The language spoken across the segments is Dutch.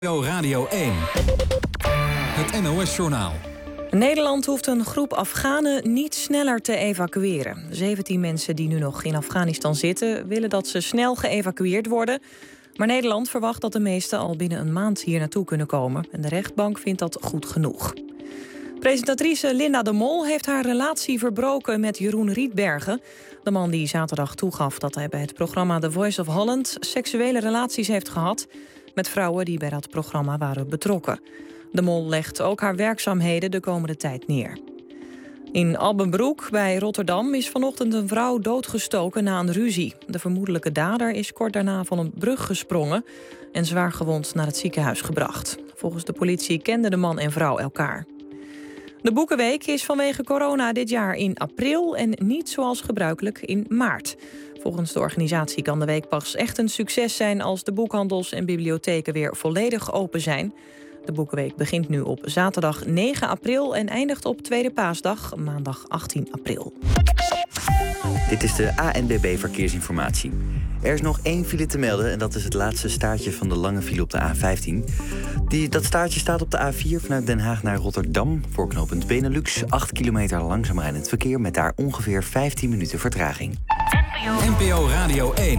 Radio 1. Het NOS-journaal. Nederland hoeft een groep Afghanen niet sneller te evacueren. 17 mensen die nu nog in Afghanistan zitten willen dat ze snel geëvacueerd worden. Maar Nederland verwacht dat de meesten al binnen een maand hier naartoe kunnen komen. En de rechtbank vindt dat goed genoeg. Presentatrice Linda de Mol heeft haar relatie verbroken met Jeroen Rietbergen. De man die zaterdag toegaf dat hij bij het programma The Voice of Holland seksuele relaties heeft gehad met vrouwen die bij dat programma waren betrokken. De Mol legt ook haar werkzaamheden de komende tijd neer. In Albenbroek bij Rotterdam is vanochtend een vrouw doodgestoken na een ruzie. De vermoedelijke dader is kort daarna van een brug gesprongen en zwaar gewond naar het ziekenhuis gebracht. Volgens de politie kenden de man en vrouw elkaar. De Boekenweek is vanwege corona dit jaar in april en niet zoals gebruikelijk in maart. Volgens de organisatie kan de week pas echt een succes zijn als de boekhandels en bibliotheken weer volledig open zijn. De Boekenweek begint nu op zaterdag 9 april en eindigt op Tweede Paasdag, maandag 18 april. Dit is de ANWB Verkeersinformatie. Er is nog 1 file te melden en dat is het laatste staartje van de lange file op de A15. Dat staartje staat op de A4 vanuit Den Haag naar Rotterdam. Voor knooppunt Benelux, 8 kilometer langzaam rijdend verkeer met daar ongeveer 15 minuten vertraging. NPO Radio 1.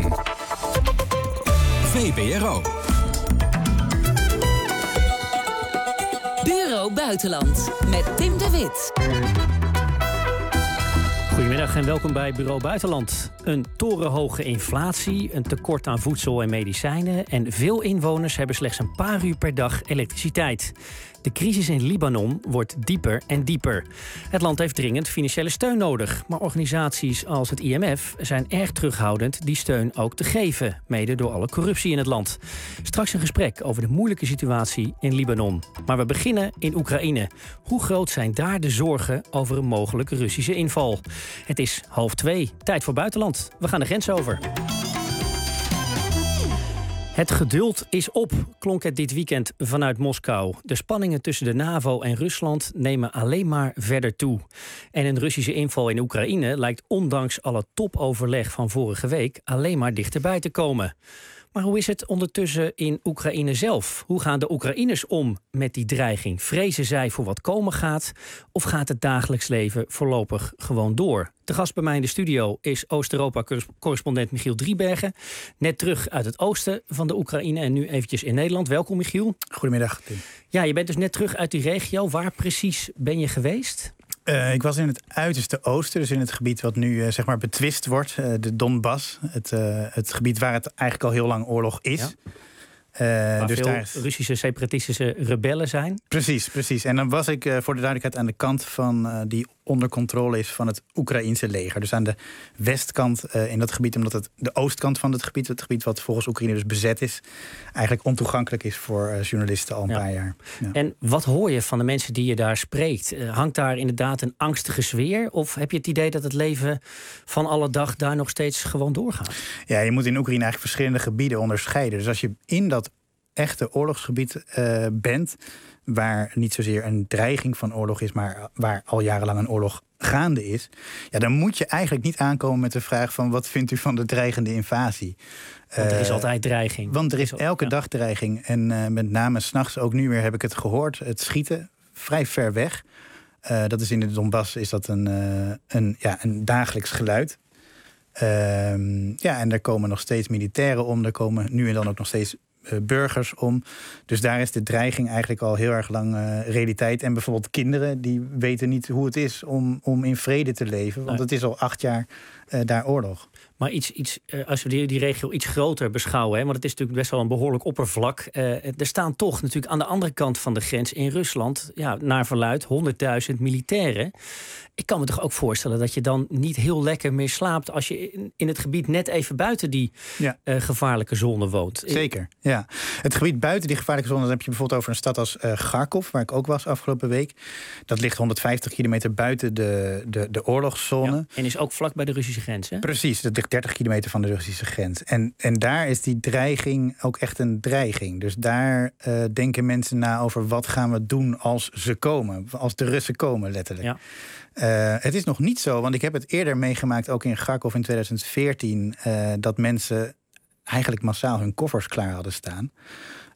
VPRO. Bureau Buitenland met Tim de Wit. Goedemiddag en welkom bij Bureau Buitenland. Een torenhoge inflatie, een tekort aan voedsel en medicijnen en veel inwoners hebben slechts een paar uur per dag elektriciteit. De crisis in Libanon wordt dieper en dieper. Het land heeft dringend financiële steun nodig, maar organisaties als het IMF zijn erg terughoudend die steun ook te geven, mede door alle corruptie in het land. Straks een gesprek over de moeilijke situatie in Libanon. Maar we beginnen in Oekraïne. Hoe groot zijn daar de zorgen over een mogelijke Russische inval? Het is 1:30, tijd voor buitenland. We gaan de grens over. Het geduld is op, klonk het dit weekend vanuit Moskou. De spanningen tussen de NAVO en Rusland nemen alleen maar verder toe. En een Russische inval in Oekraïne lijkt ondanks alle topoverleg van vorige week alleen maar dichterbij te komen. Maar hoe is het ondertussen in Oekraïne zelf? Hoe gaan de Oekraïners om met die dreiging? Vrezen zij voor wat komen gaat? Of gaat het dagelijks leven voorlopig gewoon door? De gast bij mij in de studio is Oost-Europa-correspondent Michiel Driebergen. Net terug uit het oosten van de Oekraïne en nu eventjes in Nederland. Welkom, Michiel. Goedemiddag, Tim. Ja, je bent dus net terug uit die regio. Waar precies ben je geweest? Ik was in het uiterste oosten, dus in het gebied wat nu zeg maar betwist wordt. De Donbass, het gebied waar het eigenlijk al heel lang oorlog is. Ja. Waar dus veel daar is Russische separatistische rebellen zijn. Precies. En dan was ik voor de duidelijkheid aan de kant van die onder controle is van het Oekraïense leger. Dus aan de westkant in dat gebied, omdat het de oostkant van het gebied wat volgens Oekraïne dus bezet is, eigenlijk ontoegankelijk is voor journalisten al een paar jaar. Ja. En wat hoor je van de mensen die je daar spreekt? Hangt daar inderdaad een angstige sfeer? Of heb je het idee dat het leven van alle dag daar nog steeds gewoon doorgaat? Ja, je moet in Oekraïne eigenlijk verschillende gebieden onderscheiden. Dus als je in dat echte oorlogsgebied bent, waar niet zozeer een dreiging van oorlog is, maar waar al jarenlang een oorlog gaande is, ja, dan moet je eigenlijk niet aankomen met de vraag van wat vindt u van de dreigende invasie? Want er is altijd dreiging. Want er is elke dag dreiging. En met name 's nachts, ook nu weer heb ik het gehoord, het schieten vrij ver weg. Dat is in de Donbass is dat een dagelijks geluid. En er komen nog steeds militairen om, er komen nu en dan ook nog steeds burgers om. Dus daar is de dreiging eigenlijk al heel erg lang realiteit. En bijvoorbeeld kinderen die weten niet hoe het is om in vrede te leven. Want het is al 8 jaar daar oorlog. Maar als we die regio iets groter beschouwen, want het is natuurlijk best wel een behoorlijk oppervlak. Er staan toch natuurlijk aan de andere kant van de grens in Rusland, naar verluidt 100.000 militairen. Ik kan me toch ook voorstellen dat je dan niet heel lekker meer slaapt als je in het gebied net even buiten die gevaarlijke zone woont. Zeker, ja. Het gebied buiten die gevaarlijke zone, dan heb je bijvoorbeeld over een stad als Kharkov, waar ik ook was afgelopen week. Dat ligt 150 kilometer buiten de oorlogszone. Ja, en is ook vlak bij de Russische grens, hè? Precies, dat ligt 30 kilometer van de Russische grens. En daar is die dreiging ook echt een dreiging. Dus daar denken mensen na over wat gaan we doen als ze komen. Als de Russen komen, letterlijk. Ja. Het is nog niet zo, want ik heb het eerder meegemaakt, ook in Kharkov in 2014... dat mensen eigenlijk massaal hun koffers klaar hadden staan.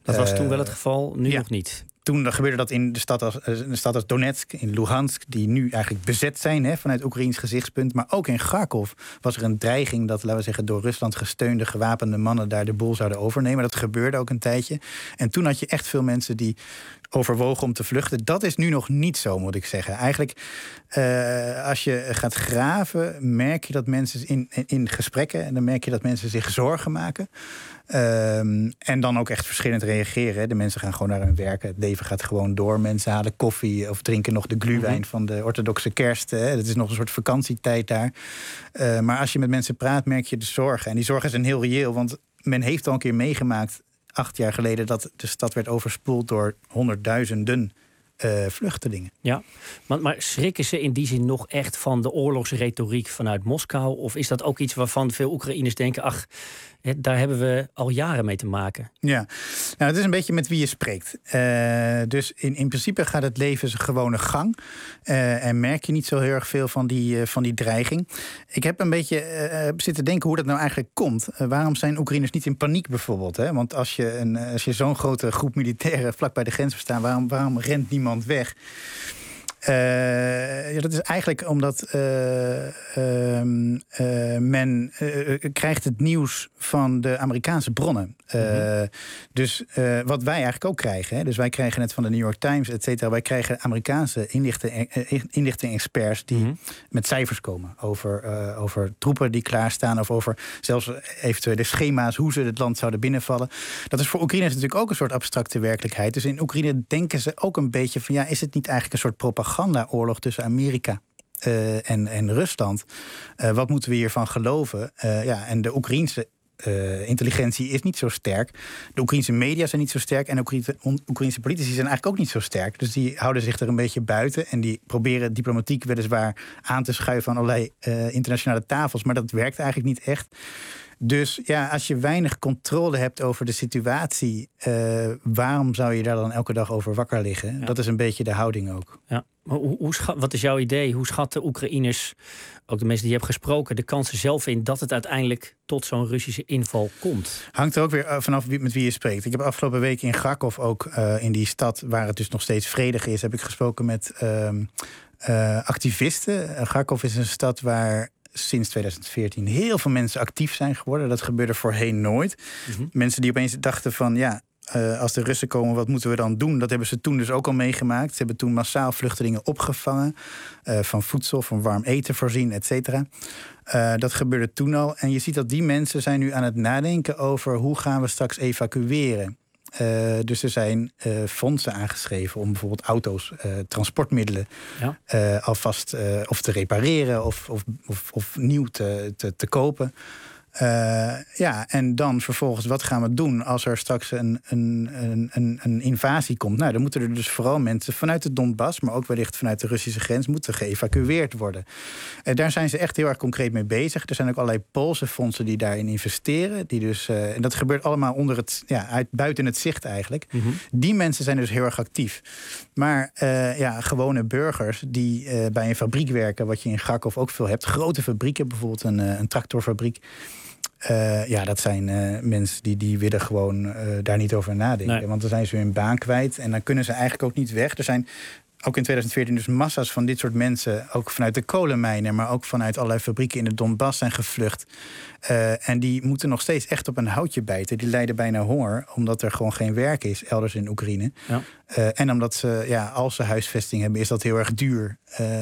Dat was toen wel het geval, nu nog niet. Toen gebeurde dat in de stad als Donetsk, in Luhansk, die nu eigenlijk bezet zijn vanuit Oekraïns gezichtspunt. Maar ook in Kharkov was er een dreiging dat, laten we zeggen, door Rusland gesteunde gewapende mannen daar de boel zouden overnemen. Dat gebeurde ook een tijdje. En toen had je echt veel mensen die overwogen om te vluchten. Dat is nu nog niet zo, moet ik zeggen. Eigenlijk, als je gaat graven, merk je dat mensen in gesprekken, en dan merk je dat mensen zich zorgen maken. En dan ook echt verschillend reageren. De mensen gaan gewoon naar hun werk. Het leven gaat gewoon door. Mensen halen koffie of drinken nog de glühwein van de orthodoxe kerst. Het is nog een soort vakantietijd daar. Maar als je met mensen praat, merk je de zorgen. En die zorgen zijn heel reëel, want men heeft al een keer meegemaakt 8 jaar geleden dat de stad werd overspoeld door honderdduizenden vluchtelingen. Ja, maar schrikken ze in die zin nog echt van de oorlogsretoriek vanuit Moskou? Of is dat ook iets waarvan veel Oekraïners denken, ach, daar hebben we al jaren mee te maken? Ja, nou, het is een beetje met wie je spreekt. Dus in principe gaat het leven zijn gewone gang. En merk je niet zo heel erg veel van die dreiging. Ik heb een beetje zitten denken hoe dat nou eigenlijk komt. Waarom zijn Oekraïners niet in paniek bijvoorbeeld? Hè? Want als je zo'n grote groep militairen vlak bij de grens verstaan, waarom rent niemand weg? Dat is eigenlijk omdat men krijgt het nieuws van de Amerikaanse bronnen. Dus wat wij eigenlijk ook krijgen. Dus wij krijgen het van de New York Times, et cetera. Wij krijgen Amerikaanse inlichting-experts die met cijfers komen over troepen die klaarstaan, of over zelfs eventuele schema's hoe ze het land zouden binnenvallen. Dat is voor Oekraïners natuurlijk ook een soort abstracte werkelijkheid. Dus in Oekraïne denken ze ook een beetje van, is het niet eigenlijk een soort propagandaoorlog tussen Amerika en Rusland? Wat moeten we hiervan geloven? En de Oekraïense intelligentie is niet zo sterk. De Oekraïense media zijn niet zo sterk. En Oekraïense politici zijn eigenlijk ook niet zo sterk. Dus die houden zich er een beetje buiten. En die proberen diplomatiek weliswaar aan te schuiven aan allerlei internationale tafels. Maar dat werkt eigenlijk niet echt. Dus als je weinig controle hebt over de situatie, waarom zou je daar dan elke dag over wakker liggen? Ja. Dat is een beetje de houding ook. Ja. Maar wat is jouw idee? Hoe schatten Oekraïners, ook de mensen die je hebt gesproken, de kansen zelf in dat het uiteindelijk tot zo'n Russische inval komt? Hangt er ook weer vanaf met wie je spreekt. Ik heb afgelopen week in Kharkov ook in die stad, waar het dus nog steeds vredig is, heb ik gesproken met activisten. Kharkov is een stad waar sinds 2014 heel veel mensen actief zijn geworden. Dat gebeurde voorheen nooit. Mensen die opeens dachten van, als de Russen komen, wat moeten we dan doen? Dat hebben ze toen dus ook al meegemaakt. Ze hebben toen massaal vluchtelingen opgevangen, van voedsel, van warm eten voorzien, et cetera. Dat gebeurde toen al. En je ziet dat die mensen zijn nu aan het nadenken over hoe gaan we straks evacueren. Dus er zijn fondsen aangeschreven om bijvoorbeeld auto's, transportmiddelen alvast of te repareren of nieuw te kopen. En dan vervolgens, wat gaan we doen als er straks een invasie komt? Nou, dan moeten er dus vooral mensen vanuit de Donbass, maar ook wellicht vanuit de Russische grens, moeten geëvacueerd worden. Daar zijn ze echt heel erg concreet mee bezig. Er zijn ook allerlei Poolse fondsen die daarin investeren. Die dus, en dat gebeurt allemaal onder buiten het zicht eigenlijk. Die mensen zijn dus heel erg actief. Maar gewone burgers die bij een fabriek werken, wat je in Kharkov ook veel hebt, grote fabrieken, bijvoorbeeld een tractorfabriek. Dat zijn mensen die willen gewoon daar niet over nadenken. Nee. Want dan zijn ze hun baan kwijt en dan kunnen ze eigenlijk ook niet weg. Er zijn ook in 2014 dus massa's van dit soort mensen, ook vanuit de kolenmijnen, maar ook vanuit allerlei fabrieken in de Donbass zijn gevlucht. En die moeten nog steeds echt op een houtje bijten. Die lijden bijna honger, omdat er gewoon geen werk is elders in Oekraïne. Ja. En omdat ze, als ze huisvesting hebben, is dat heel erg duur.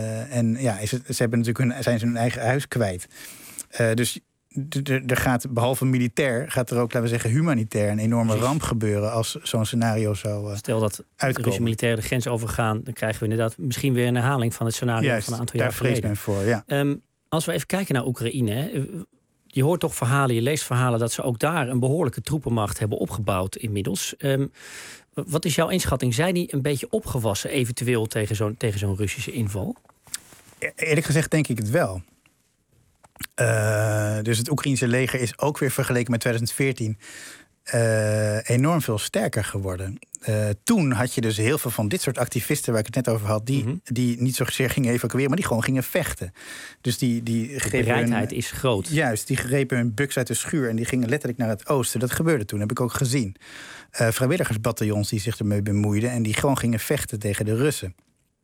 Zijn ze hun eigen huis kwijt. Dus er gaat, behalve militair, gaat er ook, laten we zeggen, humanitair een enorme ramp gebeuren als zo'n scenario zou Stel dat de Russische militairen de grens overgaan, dan krijgen we inderdaad misschien weer een herhaling van het scenario van een aantal jaar geleden. Daar vrees men voor, ja. Als we even kijken naar Oekraïne, je hoort toch verhalen, je leest verhalen dat ze ook daar een behoorlijke troepenmacht hebben opgebouwd inmiddels. Wat is jouw inschatting? Zijn die een beetje opgewassen eventueel tegen zo'n Russische inval? Eerlijk gezegd denk ik het wel. Dus het Oekraïense leger is ook weer vergeleken met 2014 enorm veel sterker geworden. Toen had je dus heel veel van dit soort activisten waar ik het net over had, die niet zozeer gingen evacueren, maar die gewoon gingen vechten. Dus die de bereidheid is groot. Juist, die grepen hun buks uit de schuur en die gingen letterlijk naar het oosten. Dat gebeurde toen, heb ik ook gezien. Vrijwilligersbataljons die zich ermee bemoeiden en die gewoon gingen vechten tegen de Russen.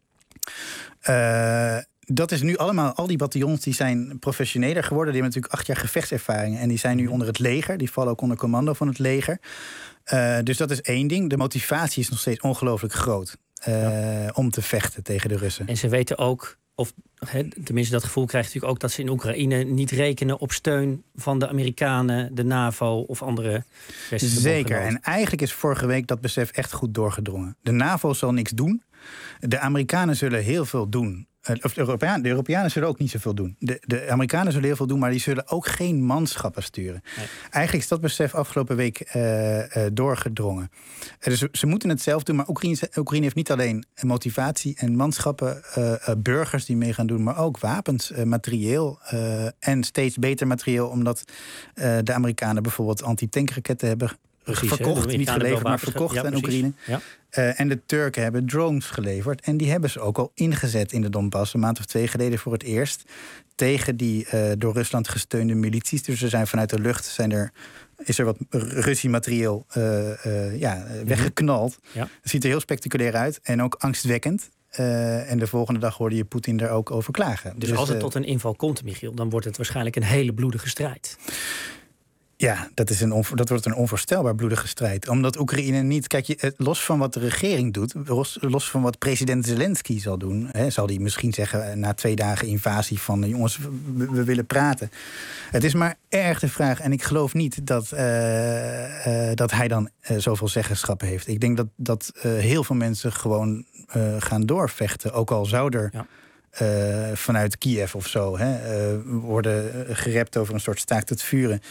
Dat is nu allemaal, al die bataljons die zijn professioneler geworden. Die hebben natuurlijk 8 jaar gevechtservaring. En die zijn nu onder het leger. Die vallen ook onder commando van het leger. Dus dat is één ding. De motivatie is nog steeds ongelooflijk groot. Om te vechten tegen de Russen. En ze weten ook, of tenminste dat gevoel krijgt natuurlijk ook, dat ze in Oekraïne niet rekenen op steun van de Amerikanen, de NAVO of andere westerse Zeker. bondgenoten. En eigenlijk is vorige week dat besef echt goed doorgedrongen. De NAVO zal niks doen. De Amerikanen zullen heel veel doen. Of de Europeanen zullen ook niet zoveel doen. De Amerikanen zullen heel veel doen, maar die zullen ook geen manschappen sturen. Nee. Eigenlijk is dat besef afgelopen week doorgedrongen. Dus ze moeten het zelf doen, maar Oekraïne heeft niet alleen motivatie en manschappen, burgers die mee gaan doen, maar ook wapens, materieel en steeds beter materieel, omdat de Amerikanen bijvoorbeeld anti-tankraketten hebben verkocht, niet geleverd, maar verkocht aan Oekraïne. Ja. En de Turken hebben drones geleverd. En die hebben ze ook al ingezet in de Donbass, een maand of 2 geleden voor het eerst, tegen die door Rusland gesteunde milities. Dus er zijn vanuit de lucht is er wat Russisch materieel weggeknald. Ja. Dat ziet er heel spectaculair uit en ook angstwekkend. En de volgende dag hoorde je Poetin daar ook over klagen. Dus als het tot een inval komt, Michiel, dan wordt het waarschijnlijk een hele bloedige strijd. Ja, dat wordt een onvoorstelbaar bloedige strijd. Omdat Oekraïne niet... Kijk, los van wat de regering doet, los van wat president Zelensky zal doen, zal hij misschien zeggen na 2 dagen invasie van jongens, we willen praten. Het is maar erg de vraag. En ik geloof niet dat hij dan zoveel zeggenschap heeft. Ik denk dat heel veel mensen gewoon gaan doorvechten. Ook al zou er... Ja. Vanuit Kiev of zo worden gerept over een soort staakt het vuren.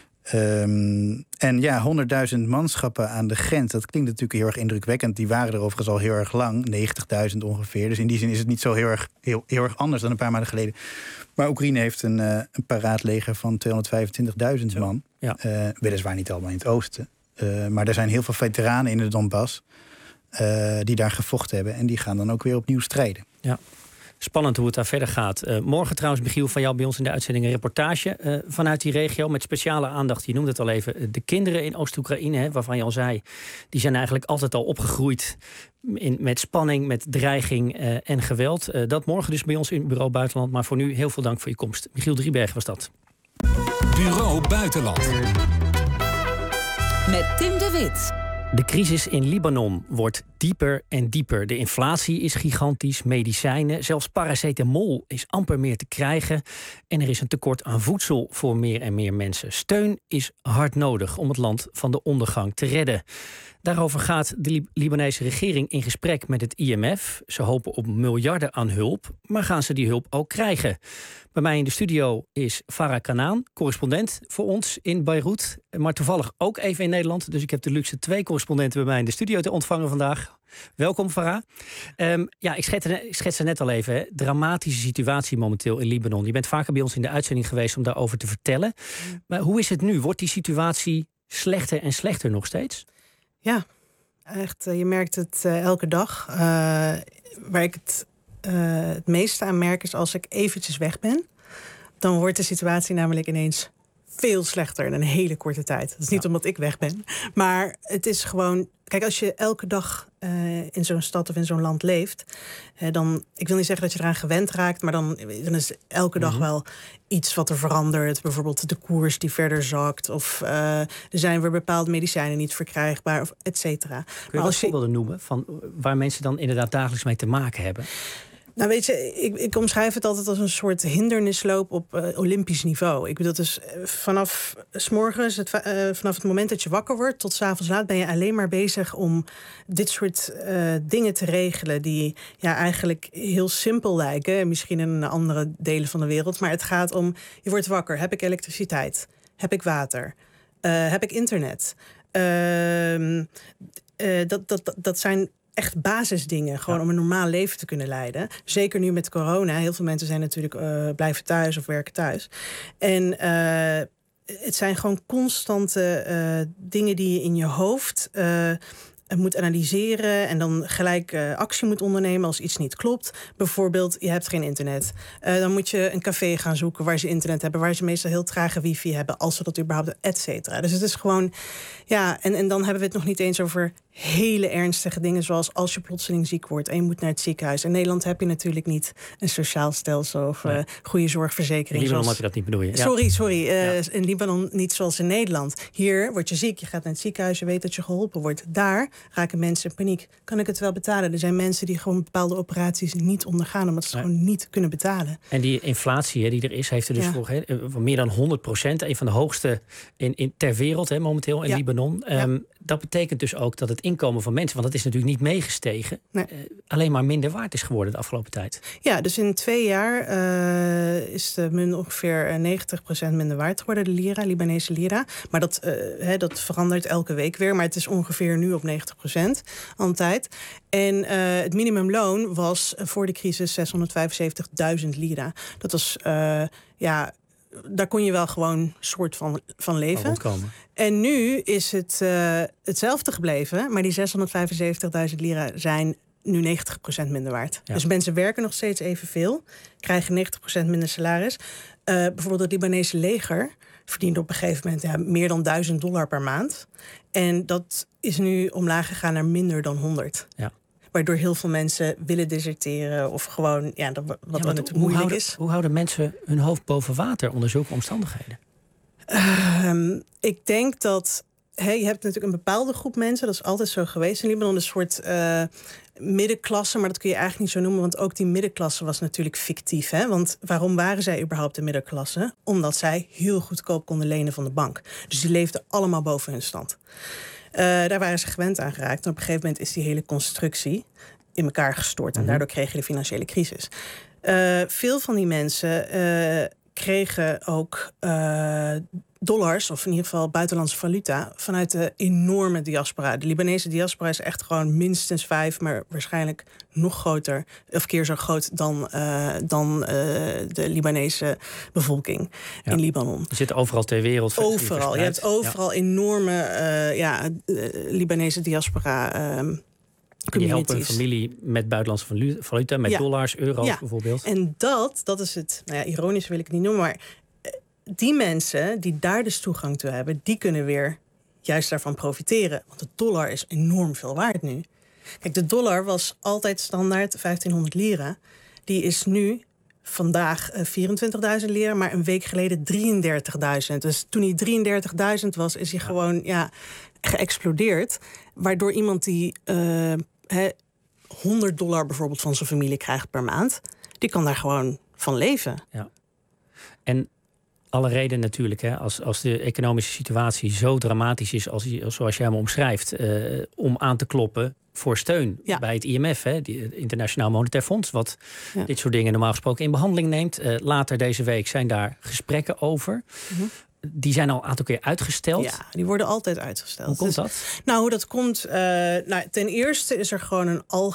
En ja, 100.000 manschappen aan de grens. Dat klinkt natuurlijk heel erg indrukwekkend. Die waren er overigens al heel erg lang, 90.000 ongeveer. Dus in die zin is het niet zo heel erg anders dan een paar maanden geleden. Maar Oekraïne heeft een paraatleger van 225.000 man. Ja. Weliswaar niet allemaal in het oosten. Maar er zijn heel veel veteranen in de Donbass die daar gevochten hebben. En die gaan dan ook weer opnieuw strijden. Ja. Spannend hoe het daar verder gaat. Morgen trouwens, Michiel, van jou bij ons in de uitzending een reportage vanuit die regio met speciale aandacht. Je noemde het al even, de kinderen in Oost-Oekraïne, waarvan je al zei, die zijn eigenlijk altijd al opgegroeid met spanning, met dreiging en geweld. Dat morgen dus bij ons in Bureau Buitenland. Maar voor nu heel veel dank voor je komst. Michiel Driebergen was dat. Bureau Buitenland. Met Tim de Wit. De crisis in Libanon wordt dieper en dieper. De inflatie is gigantisch, medicijnen, zelfs paracetamol is amper meer te krijgen. En er is een tekort aan voedsel voor meer en meer mensen. Steun is hard nodig om het land van de ondergang te redden. Daarover gaat de Libanese regering in gesprek met het IMF. Ze hopen op miljarden aan hulp, maar gaan ze die hulp ook krijgen? Bij mij in de studio is Farah Kanaan, correspondent voor ons in Beirut. Maar toevallig ook even in Nederland. Dus ik heb de luxe 2 correspondenten bij mij in de studio te ontvangen vandaag. Welkom, Farah. Ik schets er net al even. Hè. Dramatische situatie momenteel in Libanon. Je bent vaker bij ons in de uitzending geweest om daarover te vertellen. Maar hoe is het nu? Wordt die situatie slechter en slechter nog steeds? Ja, echt. Je merkt het elke dag. Waar ik het meeste aan merk is als ik eventjes weg ben. Dan wordt de situatie namelijk ineens veel slechter in een hele korte tijd. Dat is niet omdat ik weg ben. Maar het is gewoon... Kijk, als je elke dag in zo'n stad of in zo'n land leeft, dan... Ik wil niet zeggen dat je eraan gewend raakt, maar dan is elke dag wel iets wat er verandert. Bijvoorbeeld de koers die verder zakt. Of er zijn weer bepaalde medicijnen niet verkrijgbaar, of et cetera. Kun je wat voorbeelden noemen van waar mensen dan inderdaad dagelijks mee te maken hebben? Nou, weet je, ik omschrijf het altijd als een soort hindernisloop op olympisch niveau. Ik bedoel, dus vanaf 's morgens, vanaf het moment dat je wakker wordt tot 's avonds laat, ben je alleen maar bezig om dit soort dingen te regelen die eigenlijk heel simpel lijken. Misschien in andere delen van de wereld. Maar het gaat om, je wordt wakker. Heb ik elektriciteit? Heb ik water? Heb ik internet? Dat zijn echt basisdingen, gewoon om een normaal leven te kunnen leiden. Zeker nu met corona. Heel veel mensen zijn natuurlijk blijven thuis of werken thuis. En het zijn gewoon constante dingen die je in je hoofd moet analyseren en dan gelijk actie moet ondernemen als iets niet klopt. Bijvoorbeeld, je hebt geen internet. Dan moet je een café gaan zoeken waar ze internet hebben, waar ze meestal heel trage wifi hebben, als ze dat überhaupt hebben, et cetera. Dus het is gewoon, en dan hebben we het nog niet eens over hele ernstige dingen, zoals als je plotseling ziek wordt en je moet naar het ziekenhuis. In Nederland heb je natuurlijk niet een sociaal stelsel of goede zorgverzekering. In Libanon heb je dat niet, bedoel je? Sorry. In Libanon niet zoals in Nederland. Hier word je ziek, je gaat naar het ziekenhuis, je weet dat je geholpen wordt. Daar raken mensen in paniek. Kan ik het wel betalen? Er zijn mensen die gewoon bepaalde operaties niet ondergaan, omdat ze het gewoon niet kunnen betalen. En die inflatie die er is, heeft er dus voor meer dan 100%. Een van de hoogste ter wereld momenteel in Libanon. Dat betekent dus ook dat het inkomen van mensen, want dat is natuurlijk niet meegestegen, alleen maar minder waard is geworden de afgelopen tijd. Ja, dus in 2 jaar is de munt ongeveer 90% minder waard geworden, de lira, Libanese lira. Maar dat verandert elke week weer, maar het is ongeveer nu op 90% al een tijd. En het minimumloon was voor de crisis 675.000 lira. Dat was, daar kon je wel gewoon soort van leven. Rondkomen. En nu is het hetzelfde gebleven, maar die 675.000 lira zijn nu 90% minder waard. Ja. Dus mensen werken nog steeds evenveel, krijgen 90% minder salaris. Bijvoorbeeld het Libanese leger verdient op een gegeven moment meer dan $1000 per maand. En dat is nu omlaag gegaan naar minder dan 100. Ja. Waardoor heel veel mensen willen deserteren of gewoon, wat natuurlijk moeilijk is. Hoe houden mensen hun hoofd boven water onder zulke omstandigheden? Ik denk dat je hebt natuurlijk een bepaalde groep mensen, dat is altijd zo geweest in Libanon, een soort middenklasse, maar dat kun je eigenlijk niet zo noemen, want ook die middenklasse was natuurlijk fictief. Want waarom waren zij überhaupt de middenklasse? Omdat zij heel goedkoop konden lenen van de bank. Dus die leefden allemaal boven hun stand. Daar waren ze gewend aan geraakt. En op een gegeven moment is die hele constructie in elkaar gestort. En daardoor kreeg je de financiële crisis. Veel van die mensen kregen ook dollars, of in ieder geval buitenlandse valuta, vanuit de enorme diaspora. De Libanese diaspora is echt gewoon minstens 5, maar waarschijnlijk nog groter, of keer zo groot dan de Libanese bevolking in Libanon. Je zit overal ter wereld. Overal. Je hebt overal enorme Libanese diaspora. Die helpen een familie met buitenlandse valuta, met dollars, euro's bijvoorbeeld. En dat is het, ironisch wil ik het niet noemen, maar die mensen die daar dus toegang toe hebben, die kunnen weer juist daarvan profiteren. Want de dollar is enorm veel waard nu. Kijk, de dollar was altijd standaard 1500 lira. Die is nu vandaag 24.000 lira, maar een week geleden 33.000. Dus toen hij 33.000 was, is hij gewoon geëxplodeerd. Waardoor iemand die $100 bijvoorbeeld van zijn familie krijgt per maand, die kan daar gewoon van leven. Ja. En alle reden natuurlijk, als de economische situatie zo dramatisch is zoals jij hem omschrijft, om aan te kloppen voor steun bij het IMF, het Internationaal Monetair Fonds, wat dit soort dingen normaal gesproken in behandeling neemt. Later deze week zijn daar gesprekken over. Mm-hmm. Die zijn al een aantal keer uitgesteld. Ja, die worden altijd uitgesteld. Hoe komt dat? Hoe dat komt? Ten eerste is er gewoon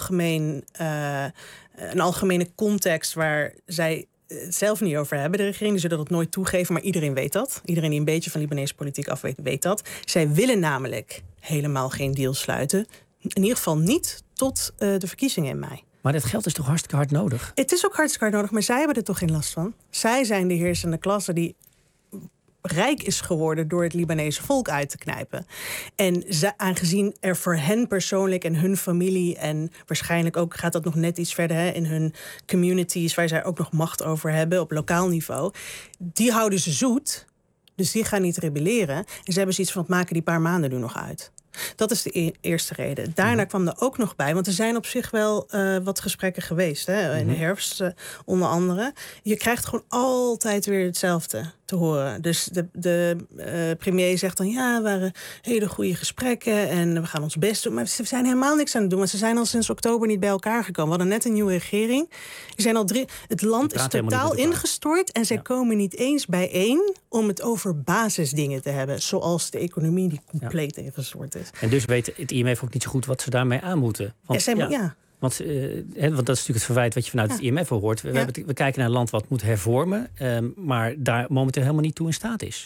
een algemene context waar zij het zelf niet over hebben. De regering, die zullen dat nooit toegeven, maar iedereen weet dat. Iedereen die een beetje van Libanese politiek af weet dat. Zij willen namelijk helemaal geen deal sluiten. In ieder geval niet tot de verkiezingen in mei. Maar dat geld is toch hartstikke hard nodig? Het is ook hartstikke hard nodig, maar zij hebben er toch geen last van. Zij zijn de heersende klasse die rijk is geworden door het Libanese volk uit te knijpen. En aangezien er voor hen persoonlijk en hun familie, en waarschijnlijk ook gaat dat nog net iets verder in hun communities, waar zij ook nog macht over hebben op lokaal niveau, die houden ze zoet. Dus die gaan niet rebelleren. En ze hebben zoiets van, het maken die paar maanden nu nog uit. Dat is de eerste reden. Daarna kwam er ook nog bij, want er zijn op zich wel wat gesprekken geweest, in de herfst onder andere. Je krijgt gewoon altijd weer hetzelfde te horen. Dus de premier zegt dan, het waren hele goede gesprekken en we gaan ons best doen. Maar ze zijn helemaal niks aan het doen, want ze zijn al sinds oktober niet bij elkaar gekomen. We hadden net een nieuwe regering. Het land is totaal ingestort en zij komen niet eens bijeen om het over basisdingen te hebben, zoals de economie die compleet ingestort is. En dus weet het IMF ook niet zo goed wat ze daarmee aan moeten. Want, want dat is natuurlijk het verwijt wat je vanuit het IMF hoort. We kijken naar een land wat moet hervormen, maar daar momenteel helemaal niet toe in staat is.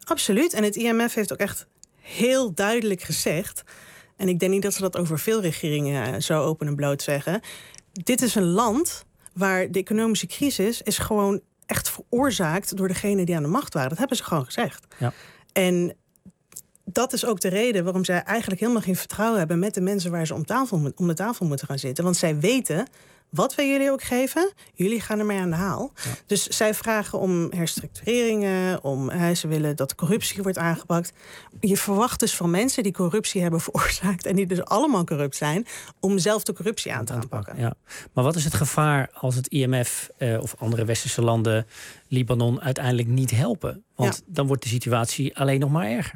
Absoluut. En het IMF heeft ook echt heel duidelijk gezegd, en ik denk niet dat ze dat over veel regeringen zo open en bloot zeggen, dit is een land waar de economische crisis is gewoon echt veroorzaakt door degenen die aan de macht waren. Dat hebben ze gewoon gezegd. Ja. En dat is ook de reden waarom zij eigenlijk helemaal geen vertrouwen hebben met de mensen waar ze om de tafel moeten gaan zitten. Want zij weten, wat wij jullie ook geven, jullie gaan ermee aan de haal. Ja. Dus zij vragen om herstructureringen, ze willen dat corruptie wordt aangepakt. Je verwacht dus van mensen die corruptie hebben veroorzaakt en die dus allemaal corrupt zijn, om zelf de corruptie aan te gaan pakken. Ja. Maar wat is het gevaar als het IMF of andere westerse landen Libanon uiteindelijk niet helpen? Want dan wordt de situatie alleen nog maar erger.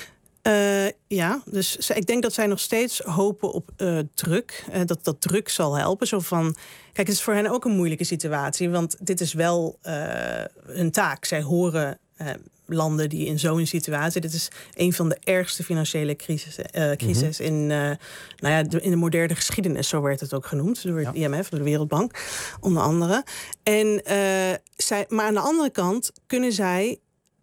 Dus ik denk dat zij nog steeds hopen op druk. Dat druk zal helpen. Zo van, kijk, het is voor hen ook een moeilijke situatie. Want dit is wel hun taak. Zij horen landen die in zo'n situatie. Dit is een van de ergste financiële crisis in de moderne geschiedenis. Zo werd het ook genoemd door het IMF, door de Wereldbank, onder andere. Maar aan de andere kant kunnen zij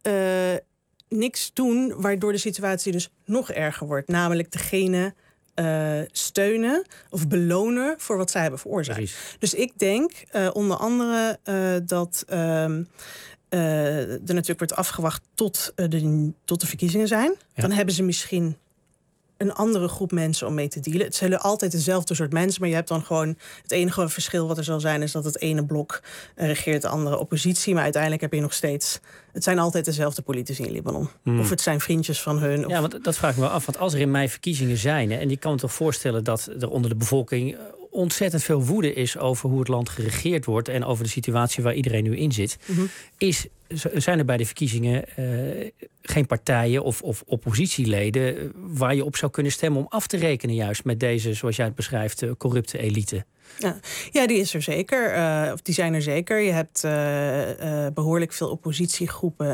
niks doen waardoor de situatie dus nog erger wordt. Namelijk degene steunen of belonen voor wat zij hebben veroorzaakt. Precies. Dus ik denk onder andere dat er natuurlijk wordt afgewacht tot de verkiezingen zijn. Ja. Dan hebben ze misschien een andere groep mensen om mee te dealen. Het zullen altijd dezelfde soort mensen, maar je hebt dan gewoon het enige verschil wat er zal zijn is dat het ene blok regeert, de andere oppositie. Maar uiteindelijk heb je nog steeds, het zijn altijd dezelfde politici in Libanon. Of het zijn vriendjes van hun. Ja, want dat vraag ik me af. Want als er in mei verkiezingen zijn, en je kan me toch voorstellen dat er onder de bevolking ontzettend veel woede is over hoe het land geregeerd wordt en over de situatie waar iedereen nu in zit. Zijn er bij de verkiezingen geen partijen of oppositieleden waar je op zou kunnen stemmen om af te rekenen juist met deze, zoals jij het beschrijft, corrupte elite? Ja, die is er zeker. Die zijn er zeker. Je hebt behoorlijk veel oppositiegroepen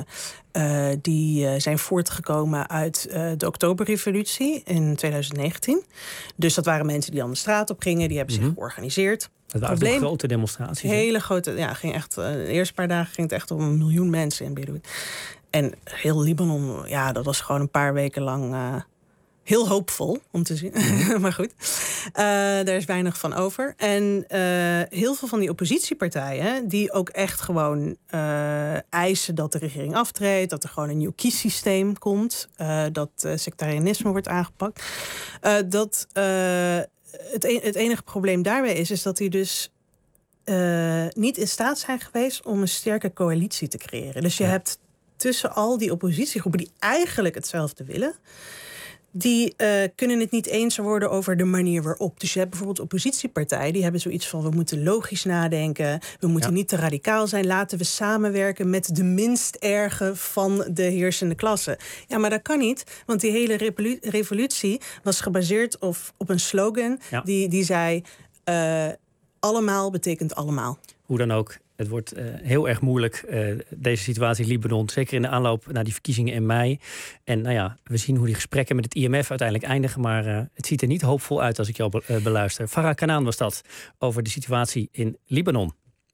die zijn voortgekomen uit de Oktoberrevolutie in 2019. Dus dat waren mensen die dan de straat op gingen. Die hebben zich georganiseerd. Dat waren grote demonstraties. Hele grote. Ja, ging echt. De eerste paar dagen ging het echt om 1 miljoen mensen in Beirut. En heel Libanon, dat was gewoon een paar weken lang heel hoopvol om te zien. Maar goed, daar is weinig van over. En heel veel van die oppositiepartijen die ook echt gewoon eisen dat de regering aftreedt, dat er gewoon een nieuw kiessysteem komt, dat sectarianisme wordt aangepakt. Het enige probleem daarbij is dat die dus niet in staat zijn geweest om een sterke coalitie te creëren. Dus je hebt tussen al die oppositiegroepen die eigenlijk hetzelfde willen, die kunnen het niet eens worden over de manier waarop. Dus je hebt bijvoorbeeld oppositiepartijen, die hebben zoiets van, we moeten logisch nadenken, we moeten niet te radicaal zijn, laten we samenwerken met de minst erge van de heersende klasse. Ja, maar dat kan niet, want die hele revolutie was gebaseerd op een slogan die zei, allemaal betekent allemaal. Hoe dan ook. Het wordt heel erg moeilijk, deze situatie in Libanon. Zeker in de aanloop naar die verkiezingen in mei. En we zien hoe die gesprekken met het IMF uiteindelijk eindigen. Maar het ziet er niet hoopvol uit als ik jou beluister. Farah Kanaan was dat, over de situatie in Libanon.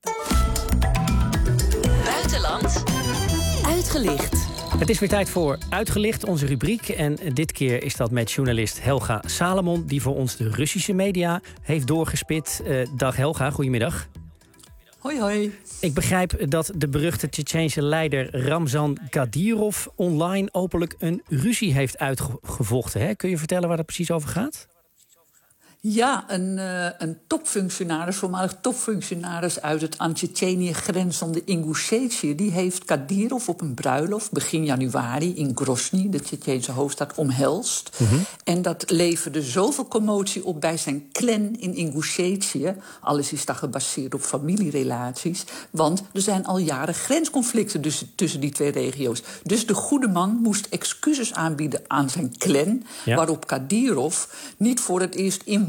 Buitenland uitgelicht. Het is weer tijd voor Uitgelicht, onze rubriek. En dit keer is dat met journalist Helga Salomon, die voor ons de Russische media heeft doorgespit. Dag Helga, goedemiddag. Hoi, hoi. Ik begrijp dat de beruchte Tsjetsjeense leider Ramzan Kadyrov online openlijk een ruzie heeft uitgevochten. Hè? Kun je vertellen waar het precies over gaat? Ja, een topfunctionaris, voormalig topfunctionaris uit het aan Tsjetsjenië grenzende Ingushetië, die heeft Kadyrov op een bruiloft begin januari in Grozny, de Tsjetsjeense hoofdstad, omhelst. En dat leverde zoveel commotie op bij zijn clan in Ingushetië. Alles is daar gebaseerd op familierelaties, want er zijn al jaren grensconflicten tussen die twee regio's. Dus de goede man moest excuses aanbieden aan zijn clan, waarop Kadyrov niet voor het eerst in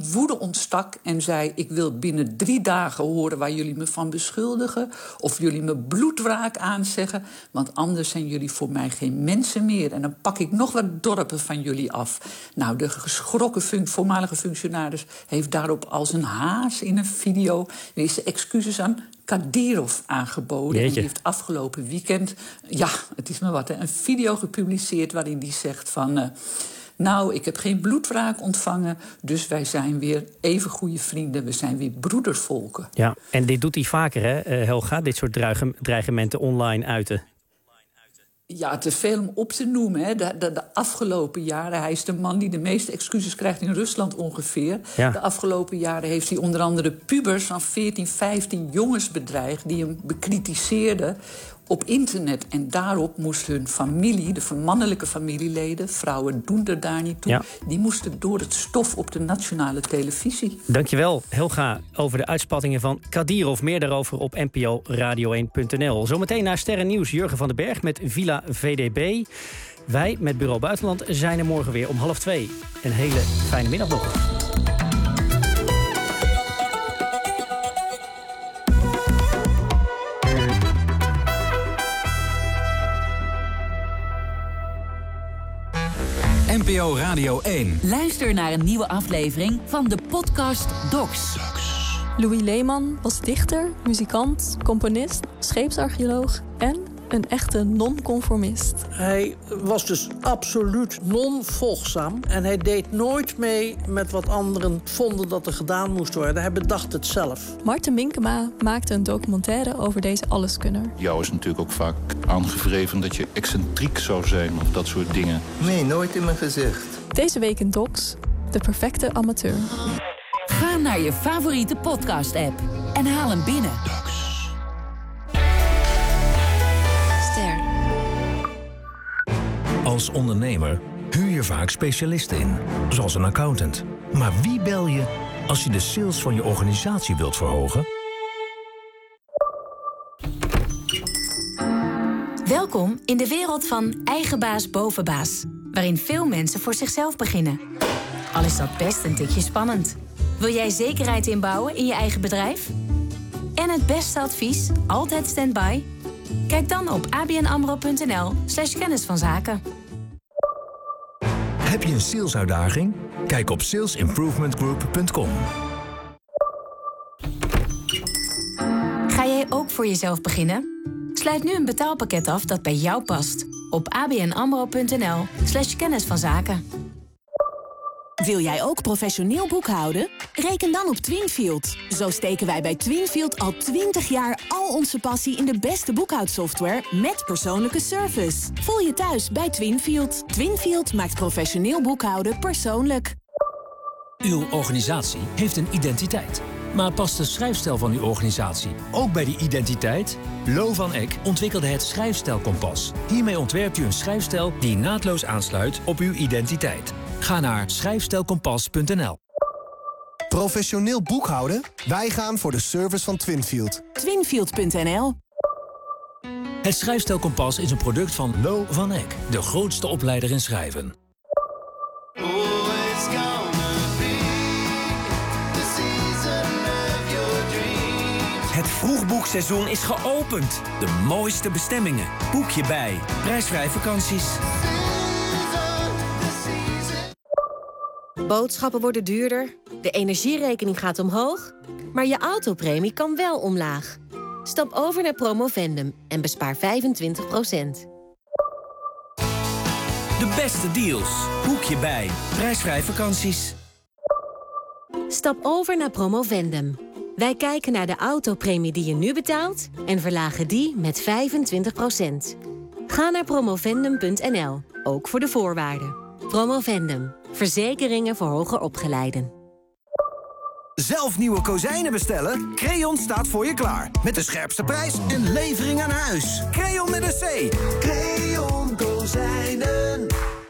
in woede ontstak en zei... ik wil binnen 3 dagen horen waar jullie me van beschuldigen... of jullie me bloedwraak aanzeggen... want anders zijn jullie voor mij geen mensen meer... en dan pak ik nog wat dorpen van jullie af. Nou, de geschrokken voormalige functionaris heeft daarop als een haas in een video... deze excuses aan Kadyrov aangeboden. Jeetje. En die heeft afgelopen weekend, ja, het is maar wat, een video gepubliceerd waarin die zegt van... nou, ik heb geen bloedwraak ontvangen, dus wij zijn weer even goede vrienden. We zijn weer broedersvolken. Ja, en dit doet hij vaker, hè, Helga? Dit soort dreigementen online uiten. Ja, te veel om op te noemen. Hè. De afgelopen jaren, hij is de man die de meeste excuses krijgt in Rusland ongeveer. Ja. De afgelopen jaren heeft hij onder andere pubers van 14, 15 jongens bedreigd... die hem bekritiseerden op internet. En daarop moest hun familie, de mannelijke familieleden... vrouwen doen er daar niet toe, Ja. die moesten door het stof op de nationale televisie. Dankjewel, Helga, over de uitspattingen van Kadyrov. Meer daarover op nporadio1.nl. Zometeen naar Sterrennieuws Jurgen van den Berg met Villa VDB. Wij met Bureau Buitenland zijn er morgen weer om 1:30. Een hele fijne middag nog. NPO Radio 1. Luister naar een nieuwe aflevering van de podcast Docs. Louis Leeman was dichter, muzikant, componist, scheepsarcheoloog en een echte non-conformist. Hij was dus absoluut non-volgzaam. En hij deed nooit mee met wat anderen vonden dat er gedaan moest worden. Hij bedacht het zelf. Marten Minkema maakte een documentaire over deze alleskunner. Jou is natuurlijk ook vaak aangevreven dat je excentriek zou zijn of dat soort dingen. Nee, nooit in mijn gezicht. Deze week in Docs, de perfecte amateur. Ga naar je favoriete podcast-app en haal hem binnen. Ster. Als ondernemer huur je vaak specialisten in, zoals een accountant. Maar wie bel je als je de sales van je organisatie wilt verhogen? Welkom in de wereld van eigen baas boven baas, waarin veel mensen voor zichzelf beginnen. Al is dat best een tikje spannend. Wil jij zekerheid inbouwen in je eigen bedrijf? En het beste advies, altijd standby? Kijk dan op abnamro.nl/kennis van zaken. Heb je een salesuitdaging? Kijk op salesimprovementgroup.com. Ga jij ook voor jezelf beginnen? Sluit nu een betaalpakket af dat bij jou past. Op abnamro.nl/kennis van zaken. Wil jij ook professioneel boekhouden? Reken dan op Twinfield. Zo steken wij bij Twinfield al 20 jaar al onze passie in de beste boekhoudsoftware met persoonlijke service. Voel je thuis bij Twinfield. Twinfield maakt professioneel boekhouden persoonlijk. Uw organisatie heeft een identiteit. Maar past de schrijfstijl van uw organisatie ook bij die identiteit? Lo van Eck ontwikkelde het Schrijfstijlkompas. Hiermee ontwerpt u een schrijfstijl die naadloos aansluit op uw identiteit. Ga naar schrijfstijlkompas.nl. Professioneel boekhouden? Wij gaan voor de service van Twinfield. Twinfield.nl. Het Schrijfstijlkompas is een product van Lo van Eck, de grootste opleider in schrijven. Het vroegboekseizoen is geopend. De mooiste bestemmingen. Boek je bij. Prijsvrij vakanties. Boodschappen worden duurder, de energierekening gaat omhoog, maar je autopremie kan wel omlaag. Stap over naar Promovendum en bespaar 25%. De beste deals. Boek je bij. Prijsvrij vakanties. Stap over naar Promovendum. Wij kijken naar de autopremie die je nu betaalt en verlagen die met 25%. Ga naar promovendum.nl, ook voor de voorwaarden. Promovendum. Verzekeringen voor hoger opgeleiden. Zelf nieuwe kozijnen bestellen? Creon staat voor je klaar. Met de scherpste prijs en levering aan huis. Creon met een C. Creon Kozijnen.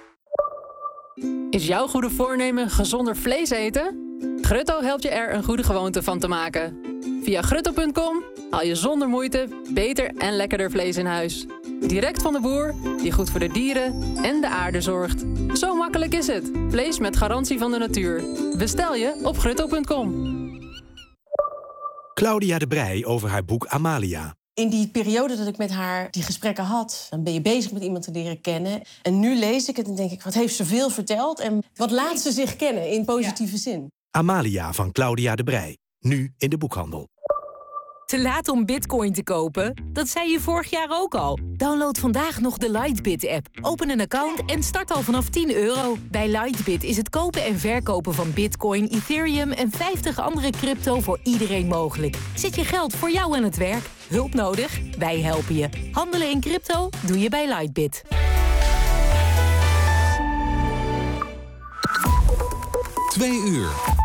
Is jouw goede voornemen gezonder vlees eten? Grutto helpt je er een goede gewoonte van te maken. Via grutto.com haal je zonder moeite beter en lekkerder vlees in huis. Direct van de boer, die goed voor de dieren en de aarde zorgt. Zo makkelijk is het. Vlees met garantie van de natuur. Bestel je op grutto.com. Claudia de Breij over haar boek Amalia. In die periode dat ik met haar die gesprekken had, dan ben je bezig met iemand te leren kennen. En nu lees ik het en denk ik, wat heeft ze veel verteld? En wat laat ze zich kennen in positieve zin? Amalia van Claudia de Breij. Nu in de boekhandel. Te laat om bitcoin te kopen? Dat zei je vorig jaar ook al. Download vandaag nog de Lightbit-app. Open een account en start al vanaf €10. Bij Lightbit is het kopen en verkopen van bitcoin, Ethereum en 50 andere crypto voor iedereen mogelijk. Zet je geld voor jou aan het werk? Hulp nodig? Wij helpen je. Handelen in crypto? Doe je bij Lightbit. Twee uur.